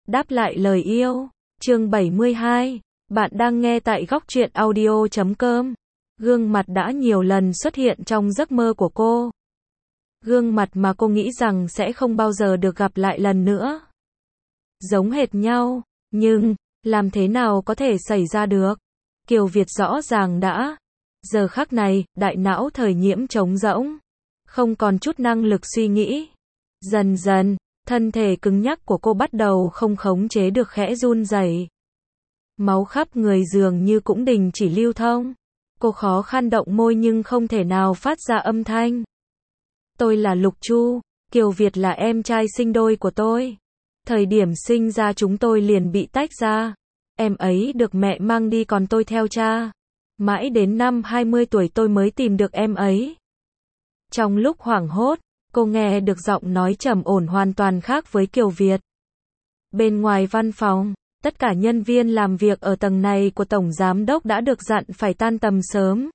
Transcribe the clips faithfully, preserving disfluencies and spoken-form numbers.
Đáp lại lời yêu. Chương bảy mươi hai. Bạn đang nghe tại góc truyện audio chấm com. Gương mặt đã nhiều lần xuất hiện trong giấc mơ của cô. Gương mặt mà cô nghĩ rằng sẽ không bao giờ được gặp lại lần nữa. Giống hệt nhau, nhưng, làm thế nào có thể xảy ra được? Kiều Việt rõ ràng đã. Giờ khắc này, đại não Thời Nhiễm trống rỗng. Không còn chút năng lực suy nghĩ. Dần dần, thân thể cứng nhắc của cô bắt đầu không khống chế được khẽ run rẩy. Máu khắp người dường như cũng đình chỉ lưu thông. Cô khó khăn động môi nhưng không thể nào phát ra âm thanh. Tôi là Lục Chu, Kiều Việt là em trai sinh đôi của tôi. Thời điểm sinh ra chúng tôi liền bị tách ra. Em ấy được mẹ mang đi còn tôi theo cha. Mãi đến năm hai mươi tuổi tôi mới tìm được em ấy. Trong lúc hoảng hốt, cô nghe được giọng nói trầm ổn hoàn toàn khác với Kiều Việt. Bên ngoài văn phòng, tất cả nhân viên làm việc ở tầng này của Tổng Giám Đốc đã được dặn phải tan tầm sớm.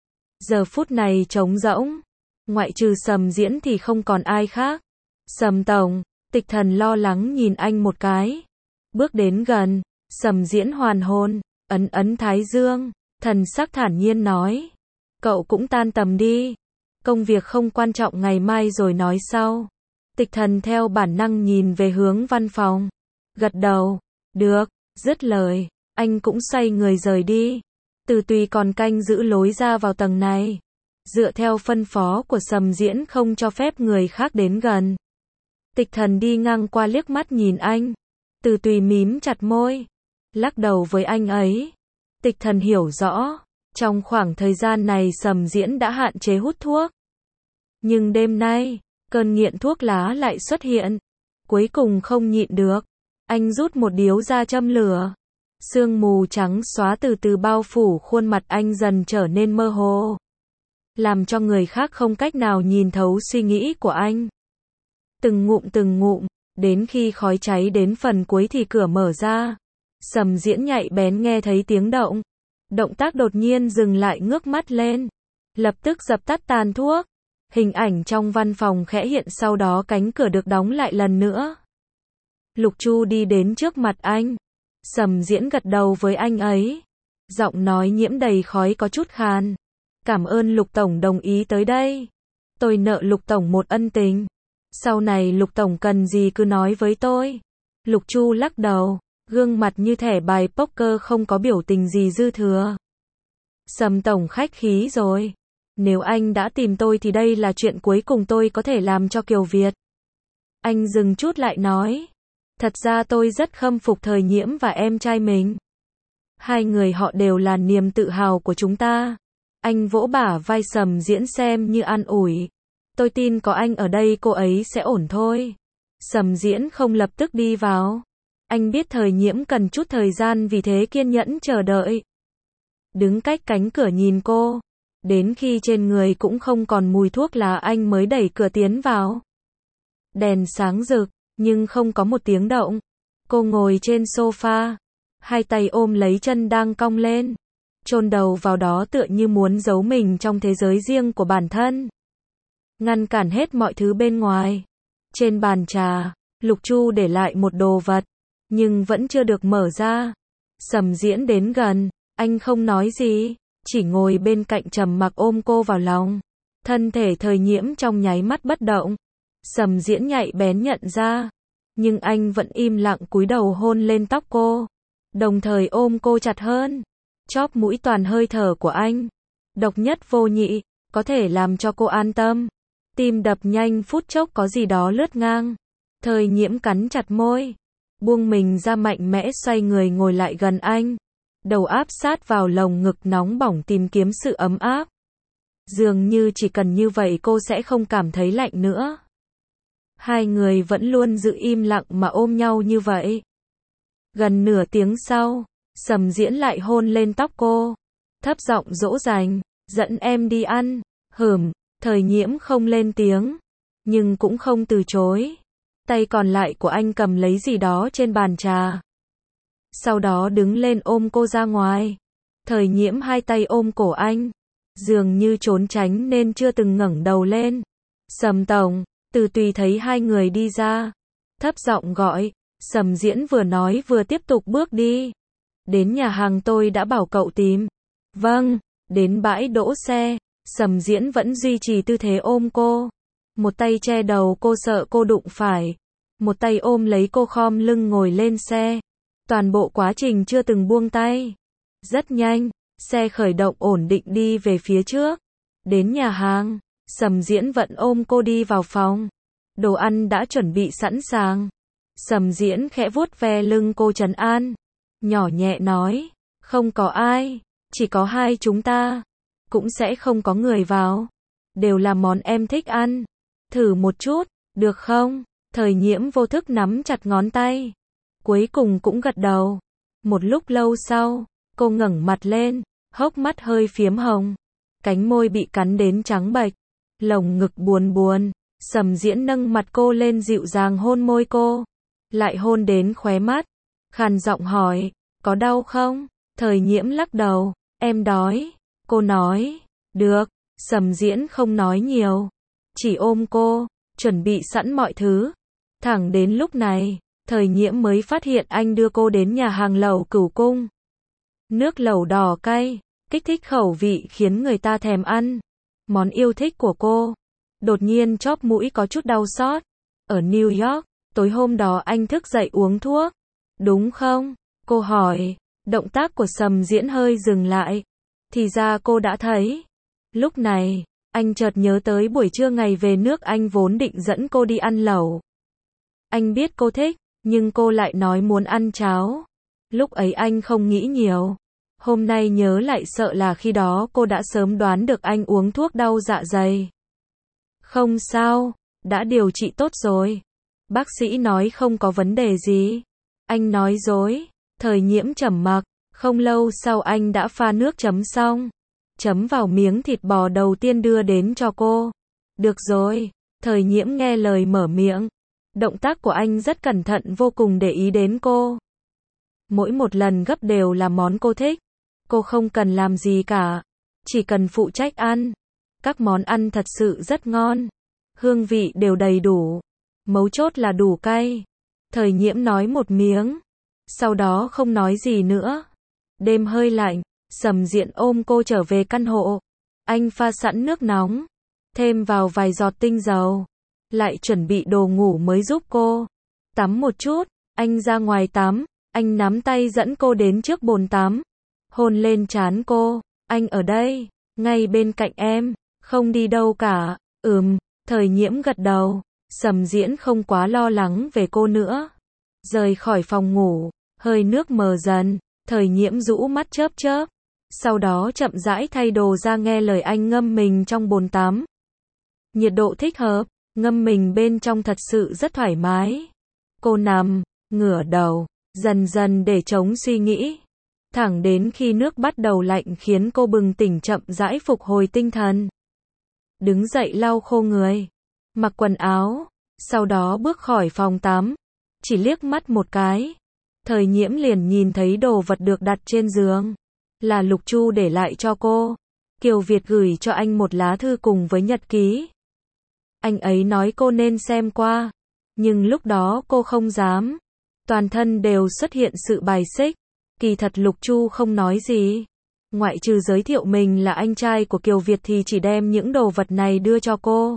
Giờ phút này trống rỗng. Ngoại trừ Sầm Diễn thì không còn ai khác. Sầm Tổng, Tịch Thần lo lắng nhìn anh một cái. Bước đến gần, Sầm Diễn hoàn hồn, ấn ấn thái dương, thần sắc thản nhiên nói. Cậu cũng tan tầm đi. Công việc không quan trọng ngày mai rồi nói sau. Tịch Thần theo bản năng nhìn về hướng văn phòng. Gật đầu. Được, dứt lời, anh cũng xoay người rời đi. Từ Tùy còn canh giữ lối ra vào tầng này. Dựa theo phân phó của Sầm Diễn không cho phép người khác đến gần. Tịch Thần đi ngang qua liếc mắt nhìn anh. Từ Tùy mím chặt môi. Lắc đầu với anh ấy. Tịch Thần hiểu rõ. Trong khoảng thời gian này Sầm Diễn đã hạn chế hút thuốc. Nhưng đêm nay, cơn nghiện thuốc lá lại xuất hiện. Cuối cùng không nhịn được. Anh rút một điếu ra châm lửa. Sương mù trắng xóa từ từ bao phủ khuôn mặt anh dần trở nên mơ hồ. Làm cho người khác không cách nào nhìn thấu suy nghĩ của anh. Từng ngụm từng ngụm, đến khi khói cháy đến phần cuối thì cửa mở ra. Sầm Diễn nhạy bén nghe thấy tiếng động. Động tác đột nhiên dừng lại ngước mắt lên. Lập tức dập tắt tàn thuốc. Hình ảnh trong văn phòng khẽ hiện sau đó cánh cửa được đóng lại lần nữa. Lục Chu đi đến trước mặt anh. Sầm Diễn gật đầu với anh ấy. Giọng nói nhiễm đầy khói có chút khàn. Cảm ơn Lục Tổng đồng ý tới đây. Tôi nợ Lục Tổng một ân tình. Sau này Lục Tổng cần gì cứ nói với tôi. Lục Chu lắc đầu. Gương mặt như thẻ bài poker không có biểu tình gì dư thừa. Sầm Tổng khách khí rồi. Nếu anh đã tìm tôi thì đây là chuyện cuối cùng tôi có thể làm cho Kiều Việt. Anh dừng chút lại nói. Thật ra tôi rất khâm phục Thời Nhiễm và em trai mình. Hai người họ đều là niềm tự hào của chúng ta. Anh vỗ bả vai Sầm Diễn xem như an ủi. Tôi tin có anh ở đây cô ấy sẽ ổn thôi. Sầm Diễn không lập tức đi vào. Anh biết Thời Nhiễm cần chút thời gian vì thế kiên nhẫn chờ đợi. Đứng cách cánh cửa nhìn cô. Đến khi trên người cũng không còn mùi thuốc lá anh mới đẩy cửa tiến vào. Đèn sáng rực, nhưng không có một tiếng động. Cô ngồi trên sofa. Hai tay ôm lấy chân đang cong lên. Chôn đầu vào đó tựa như muốn giấu mình trong thế giới riêng của bản thân. Ngăn cản hết mọi thứ bên ngoài. Trên bàn trà, Lục Chu để lại một đồ vật. Nhưng vẫn chưa được mở ra. Sầm Diễn đến gần. Anh không nói gì. Chỉ ngồi bên cạnh trầm mặc ôm cô vào lòng. Thân thể Thời Nhiễm trong nháy mắt bất động. Sầm Diễn nhạy bén nhận ra. Nhưng anh vẫn im lặng cúi đầu hôn lên tóc cô. Đồng thời ôm cô chặt hơn. Chóp mũi toàn hơi thở của anh. Độc nhất vô nhị. Có thể làm cho cô an tâm. Tim đập nhanh phút chốc có gì đó lướt ngang. Thời Nhiễm cắn chặt môi. Buông mình ra mạnh mẽ xoay người ngồi lại gần anh. Đầu áp sát vào lồng ngực nóng bỏng tìm kiếm sự ấm áp. Dường như chỉ cần như vậy cô sẽ không cảm thấy lạnh nữa. Hai người vẫn luôn giữ im lặng mà ôm nhau như vậy. Gần nửa tiếng sau, Sầm Diễn lại hôn lên tóc cô. Thấp giọng dỗ dành, dẫn em đi ăn. Hửm, Thời Nhiễm không lên tiếng. Nhưng cũng không từ chối. Tay còn lại của anh cầm lấy gì đó trên bàn trà. Sau đó đứng lên ôm cô ra ngoài. Thời Nhiễm hai tay ôm cổ anh. Dường như trốn tránh nên chưa từng ngẩng đầu lên. Sầm Tổng, Từ Tùy thấy hai người đi ra. Thấp giọng gọi. Sầm Diễn vừa nói vừa tiếp tục bước đi. Đến nhà hàng tôi đã bảo cậu tìm. Vâng, đến bãi đỗ xe, Sầm Diễn vẫn duy trì tư thế ôm cô. Một tay che đầu cô sợ cô đụng phải. Một tay ôm lấy cô khom lưng ngồi lên xe. Toàn bộ quá trình chưa từng buông tay. Rất nhanh, xe khởi động ổn định đi về phía trước. Đến nhà hàng, Sầm Diễn vẫn ôm cô đi vào phòng. Đồ ăn đã chuẩn bị sẵn sàng. Sầm Diễn khẽ vuốt ve lưng cô trấn an. Nhỏ nhẹ nói, không có ai, chỉ có hai chúng ta. Cũng sẽ không có người vào. Đều là món em thích ăn. Thử một chút, được không? Thời Nhiễm vô thức nắm chặt ngón tay. Cuối cùng cũng gật đầu. Một lúc lâu sau, cô ngẩng mặt lên, hốc mắt hơi phiếm hồng. Cánh môi bị cắn đến trắng bệch. Lồng ngực buồn buồn. Sầm Diễn nâng mặt cô lên dịu dàng hôn môi cô. Lại hôn đến khóe mắt. Khàn giọng hỏi, có đau không? Thời Nhiễm lắc đầu, em đói. Cô nói, được. Sầm Diễn không nói nhiều. Chỉ ôm cô, chuẩn bị sẵn mọi thứ. Thẳng đến lúc này, Thời Nhiễm mới phát hiện anh đưa cô đến nhà hàng lẩu Cửu Cung. Nước lẩu đỏ cay, kích thích khẩu vị khiến người ta thèm ăn. Món yêu thích của cô. Đột nhiên chóp mũi có chút đau xót. Ở New York, tối hôm đó anh thức dậy uống thuốc. Đúng không? Cô hỏi. Động tác của Sầm Diễn hơi dừng lại. Thì ra cô đã thấy. Lúc này, anh chợt nhớ tới buổi trưa ngày về nước anh vốn định dẫn cô đi ăn lẩu. Anh biết cô thích, nhưng cô lại nói muốn ăn cháo. Lúc ấy anh không nghĩ nhiều. Hôm nay nhớ lại sợ là khi đó cô đã sớm đoán được anh uống thuốc đau dạ dày. Không sao, đã điều trị tốt rồi. Bác sĩ nói không có vấn đề gì. Anh nói dối. Thời Nhiễm trầm mặc. Không lâu sau anh đã pha nước chấm xong. Chấm vào miếng thịt bò đầu tiên đưa đến cho cô. Được rồi. Thời Nhiễm nghe lời mở miệng. Động tác của anh rất cẩn thận vô cùng để ý đến cô. Mỗi một lần gấp đều là món cô thích. Cô không cần làm gì cả. Chỉ cần phụ trách ăn. Các món ăn thật sự rất ngon. Hương vị đều đầy đủ. Mấu chốt là đủ cay. Thời Nhiễm nói một miếng. Sau đó không nói gì nữa. Đêm hơi lạnh. Sầm Diễn ôm cô trở về căn hộ. Anh pha sẵn nước nóng. Thêm vào vài giọt tinh dầu. Lại chuẩn bị đồ ngủ mới giúp cô. Tắm một chút. Anh ra ngoài tắm. Anh nắm tay dẫn cô đến trước bồn tắm. Hôn lên trán cô. Anh ở đây. Ngay bên cạnh em. Không đi đâu cả. Ừm. Thời Nhiễm gật đầu. Sầm Diễn không quá lo lắng về cô nữa. Rời khỏi phòng ngủ. Hơi nước mờ dần. Thời Nhiễm rũ mắt chớp chớp. Sau đó chậm rãi thay đồ ra nghe lời anh ngâm mình trong bồn tắm. Nhiệt độ thích hợp. Ngâm mình bên trong thật sự rất thoải mái. Cô nằm, ngửa đầu, dần dần để chống suy nghĩ. Thẳng đến khi nước bắt đầu lạnh khiến cô bừng tỉnh chậm rãi phục hồi tinh thần. Đứng dậy lau khô người. Mặc quần áo. Sau đó bước khỏi phòng tắm. Chỉ liếc mắt một cái. Thời Nhiễm liền nhìn thấy đồ vật được đặt trên giường. Là Lục Chu để lại cho cô. Kiều Việt gửi cho anh một lá thư cùng với nhật ký. Anh ấy nói cô nên xem qua. Nhưng lúc đó cô không dám. Toàn thân đều xuất hiện sự bài xích. Kỳ thật Lục Chu không nói gì. Ngoại trừ giới thiệu mình là anh trai của Kiều Việt thì chỉ đem những đồ vật này đưa cho cô.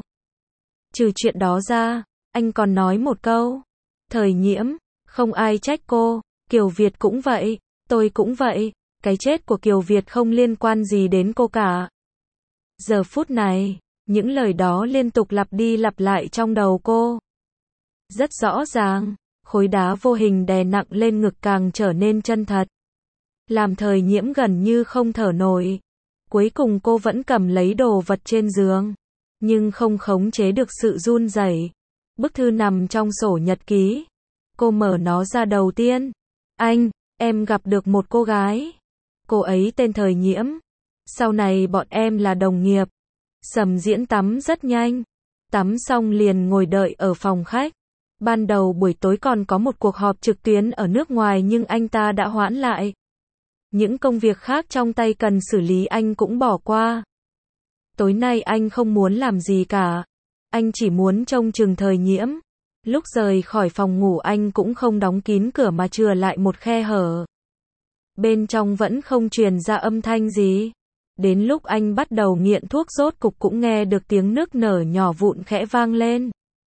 Trừ chuyện đó ra, anh còn nói một câu. Thời Nhiễm, không ai trách cô. Kiều Việt cũng vậy. Tôi cũng vậy. Cái chết của Kiều Việt không liên quan gì đến cô cả. Giờ phút này, những lời đó liên tục lặp đi lặp lại trong đầu cô. Rất rõ ràng, khối đá vô hình đè nặng lên ngực càng trở nên chân thật. Làm Thời Nhiễm gần như không thở nổi. Cuối cùng cô vẫn cầm lấy đồ vật trên giường. Nhưng không khống chế được sự run rẩy. Bức thư nằm trong sổ nhật ký. Cô mở nó ra đầu tiên. Anh, em gặp được một cô gái. Cô ấy tên Thời Nhiễm. Sau này bọn em là đồng nghiệp. Sầm Diễn tắm rất nhanh. Tắm xong liền ngồi đợi ở phòng khách. Ban đầu buổi tối còn có một cuộc họp trực tuyến ở nước ngoài nhưng anh ta đã hoãn lại. Những công việc khác trong tay cần xử lý anh cũng bỏ qua. Tối nay anh không muốn làm gì cả. Anh chỉ muốn trông chừng Thời Nhiễm. Lúc rời khỏi phòng ngủ anh cũng không đóng kín cửa mà chừa lại một khe hở. Bên trong vẫn không truyền ra âm thanh gì. Đến lúc anh bắt đầu nghiện thuốc rốt cục cũng nghe được tiếng nức nở nhỏ vụn khẽ vang lên.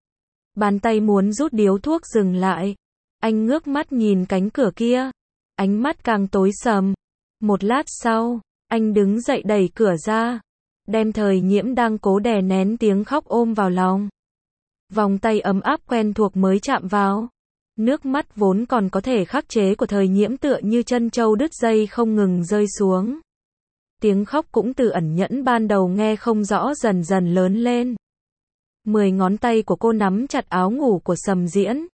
Bàn tay muốn rút điếu thuốc dừng lại. Anh ngước mắt nhìn cánh cửa kia. Ánh mắt càng tối sầm. Một lát sau, anh đứng dậy đẩy cửa ra. Đem Thời Nhiễm đang cố đè nén tiếng khóc ôm vào lòng. Vòng tay ấm áp quen thuộc mới chạm vào. Nước mắt vốn còn có thể khắc chế của Thời Nhiễm tựa như chân trâu đứt dây không ngừng rơi xuống. Tiếng khóc cũng từ ẩn nhẫn ban đầu nghe không rõ dần dần lớn lên. Mười ngón tay của cô nắm chặt áo ngủ của Sầm Diễn.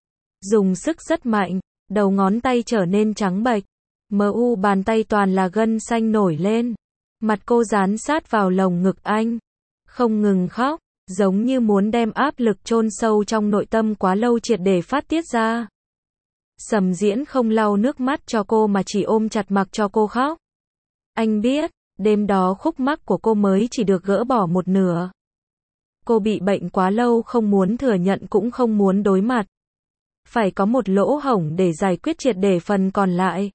Dùng sức rất mạnh, đầu ngón tay trở nên trắng bệch. Mờ u bàn tay toàn là gân xanh nổi lên. Mặt cô dán sát vào lồng ngực anh. Không ngừng khóc, giống như muốn đem áp lực chôn sâu trong nội tâm quá lâu triệt để phát tiết ra. Sầm Diễn không lau nước mắt cho cô mà chỉ ôm chặt mặc cho cô khóc. Anh biết, đêm đó khúc mắc của cô mới chỉ được gỡ bỏ một nửa. Cô bị bệnh quá lâu không muốn thừa nhận cũng không muốn đối mặt. Phải có một lỗ hổng để giải quyết triệt để phần còn lại.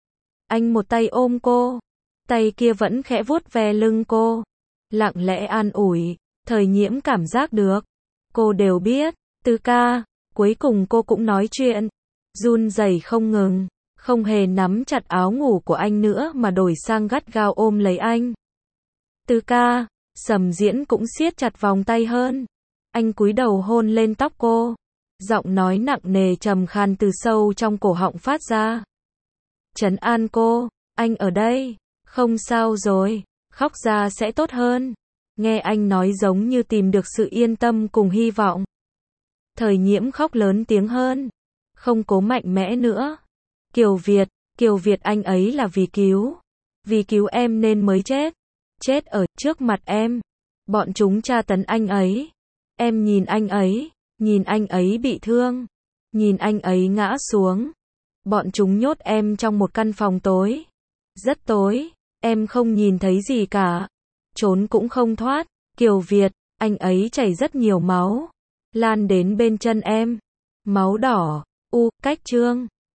Anh một tay ôm cô, tay kia vẫn khẽ vuốt ve lưng cô. Lặng lẽ an ủi, Thời Nhiễm cảm giác được. Cô đều biết, Từ ca, cuối cùng cô cũng nói chuyện. Run rẩy không ngừng, không hề nắm chặt áo ngủ của anh nữa mà đổi sang gắt gao ôm lấy anh. Từ ca, Sầm Diễn cũng siết chặt vòng tay hơn. Anh cúi đầu hôn lên tóc cô. Giọng nói nặng nề trầm khan từ sâu trong cổ họng phát ra. Trấn an cô, anh ở đây, không sao rồi, khóc ra sẽ tốt hơn. Nghe anh nói giống như tìm được sự yên tâm cùng hy vọng. Thời Nhiễm khóc lớn tiếng hơn, không cố mạnh mẽ nữa. Kiều Việt, Kiều Việt anh ấy là vì cứu, vì cứu em nên mới chết. Chết ở trước mặt em. Bọn chúng tra tấn anh ấy. Em nhìn anh ấy, nhìn anh ấy bị thương, nhìn anh ấy ngã xuống. Bọn chúng nhốt em trong một căn phòng tối. Rất tối, em không nhìn thấy gì cả. Trốn cũng không thoát. Kiều Việt, anh ấy chảy rất nhiều máu. Lan đến bên chân em. Máu đỏ, u, cách trương.